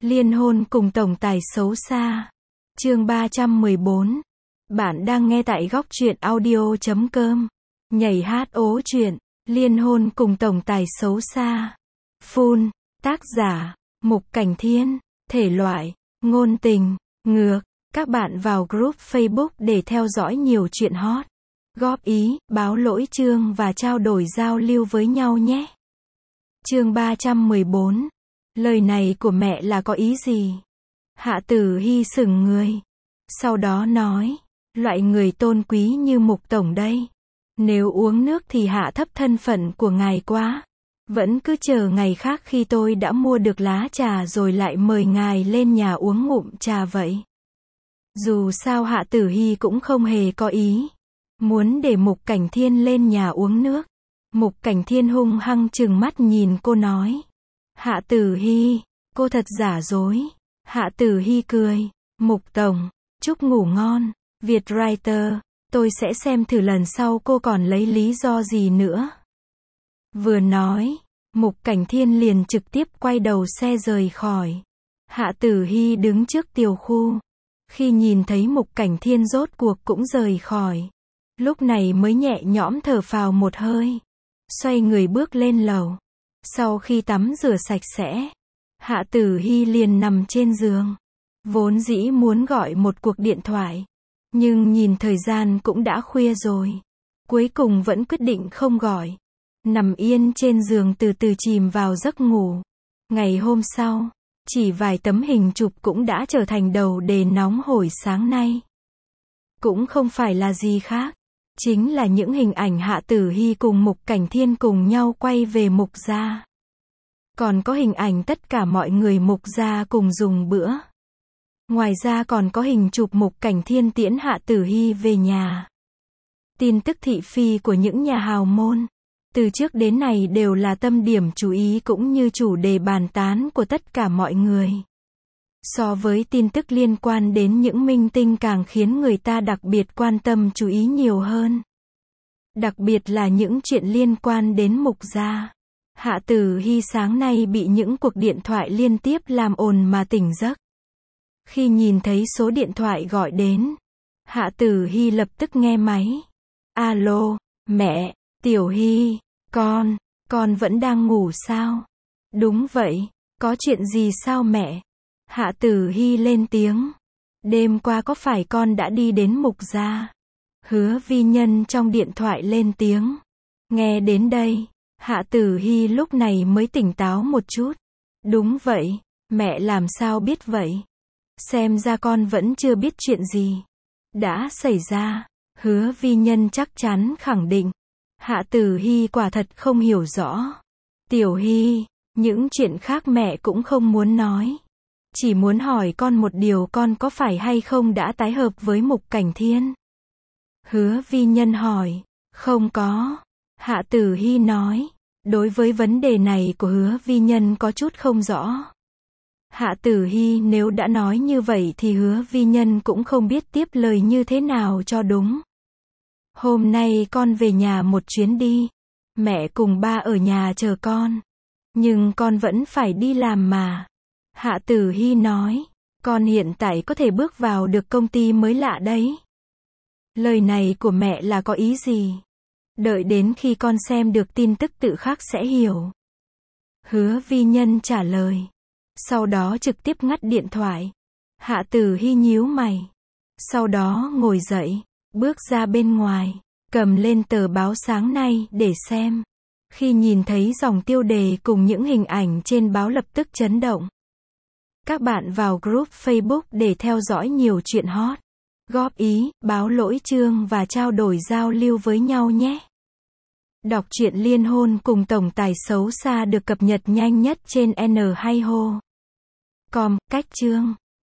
Liên hôn cùng tổng tài xấu xa. Chương 314. Bạn đang nghe tại góc truyện audio.com. Nhảy hát ố truyện. Liên hôn cùng tổng tài xấu xa. Full. Tác giả: Mục Cảnh Thiên. Thể loại: ngôn tình, ngược. Các bạn vào group Facebook để theo dõi nhiều chuyện hot. Góp ý, báo lỗi chương và trao đổi giao lưu với nhau nhé. Chương 314. Lời này của mẹ là có ý gì? Hạ Tử Hy sững người. Sau đó nói, loại người tôn quý như Mục tổng đây. Nếu uống nước thì hạ thấp thân phận của ngài quá. Vẫn cứ chờ ngày khác khi tôi đã mua được lá trà rồi lại mời ngài lên nhà uống ngụm trà vậy. Dù sao Hạ Tử Hy cũng không hề có ý muốn để Mục Cảnh Thiên lên nhà uống nước. Mục Cảnh Thiên hung hăng trừng mắt nhìn cô nói. Hạ Tử Hy, cô thật giả dối. Hạ Tử Hy cười. Mục tổng, chúc ngủ ngon. Vietwriter, tôi sẽ xem thử lần sau cô còn lấy lý do gì nữa. Vừa nói, Mục Cảnh Thiên liền trực tiếp quay đầu xe rời khỏi. Hạ Tử Hy đứng trước tiểu khu. Khi nhìn thấy Mục Cảnh Thiên rốt cuộc cũng rời khỏi, lúc này mới nhẹ nhõm thở phào một hơi. Xoay người bước lên lầu. Sau khi tắm rửa sạch sẽ, Hạ Tử Hy liền nằm trên giường. Vốn dĩ muốn gọi một cuộc điện thoại, nhưng nhìn thời gian cũng đã khuya rồi. Cuối cùng vẫn quyết định không gọi. Nằm yên trên giường từ từ chìm vào giấc ngủ. Ngày hôm sau, chỉ vài tấm hình chụp cũng đã trở thành đầu đề nóng hổi sáng nay. Cũng không phải là gì khác, chính là những hình ảnh Hạ Tử Hy cùng Mục Cảnh Thiên cùng nhau quay về Mục gia. Còn có hình ảnh tất cả mọi người Mục gia cùng dùng bữa. Ngoài ra còn có hình chụp Mục Cảnh Thiên tiễn Hạ Tử Hy về nhà. Tin tức thị phi của những nhà hào môn từ trước đến nay đều là tâm điểm chú ý cũng như chủ đề bàn tán của tất cả mọi người. So với tin tức liên quan đến những minh tinh càng khiến người ta đặc biệt quan tâm chú ý nhiều hơn. Đặc biệt là những chuyện liên quan đến Mục gia. Hạ Tử Hy sáng nay bị những cuộc điện thoại liên tiếp làm ồn mà tỉnh giấc. Khi nhìn thấy số điện thoại gọi đến, Hạ Tử Hy lập tức nghe máy. Alo, mẹ, Tiểu Hy, con vẫn đang ngủ sao? Đúng vậy, có chuyện gì sao mẹ? Hạ Tử Hy lên tiếng. Đêm qua có phải con đã đi đến Mục gia? Hứa Vi Nhân trong điện thoại lên tiếng. Nghe đến đây, Hạ Tử Hy lúc này mới tỉnh táo một chút. Đúng vậy, mẹ làm sao biết vậy? Xem ra con vẫn chưa biết chuyện gì đã xảy ra. Hứa Vi Nhân chắc chắn khẳng định. Hạ Tử Hy quả thật không hiểu rõ. Tiểu Hy, những chuyện khác mẹ cũng không muốn nói. Chỉ muốn hỏi con một điều, con có phải hay không đã tái hợp với Mục Cảnh Thiên? Hứa Vi Nhân hỏi. Không có. Hạ Tử Hy nói. Đối với vấn đề này của Hứa Vi Nhân có chút không rõ. Hạ Tử Hy nếu đã nói như vậy thì Hứa Vi Nhân cũng không biết tiếp lời như thế nào cho đúng. Hôm nay con về nhà một chuyến đi. Mẹ cùng ba ở nhà chờ con. Nhưng con vẫn phải đi làm mà. Hạ Tử Hy nói. Con hiện tại có thể bước vào được công ty mới lạ đấy. Lời này của mẹ là có ý gì? Đợi đến khi con xem được tin tức tự khắc sẽ hiểu. Hứa Vi Nhân trả lời. Sau đó trực tiếp ngắt điện thoại. Hạ Tử Hy nhíu mày. Sau đó ngồi dậy, bước ra bên ngoài, cầm lên tờ báo sáng nay để xem. Khi nhìn thấy dòng tiêu đề cùng những hình ảnh trên báo lập tức chấn động. Các bạn vào group Facebook để theo dõi nhiều chuyện hot. Góp ý, báo lỗi chương và trao đổi giao lưu với nhau nhé. Đọc truyện liên hôn cùng tổng tài xấu xa được cập nhật nhanh nhất trên N2ho.com, cách chương.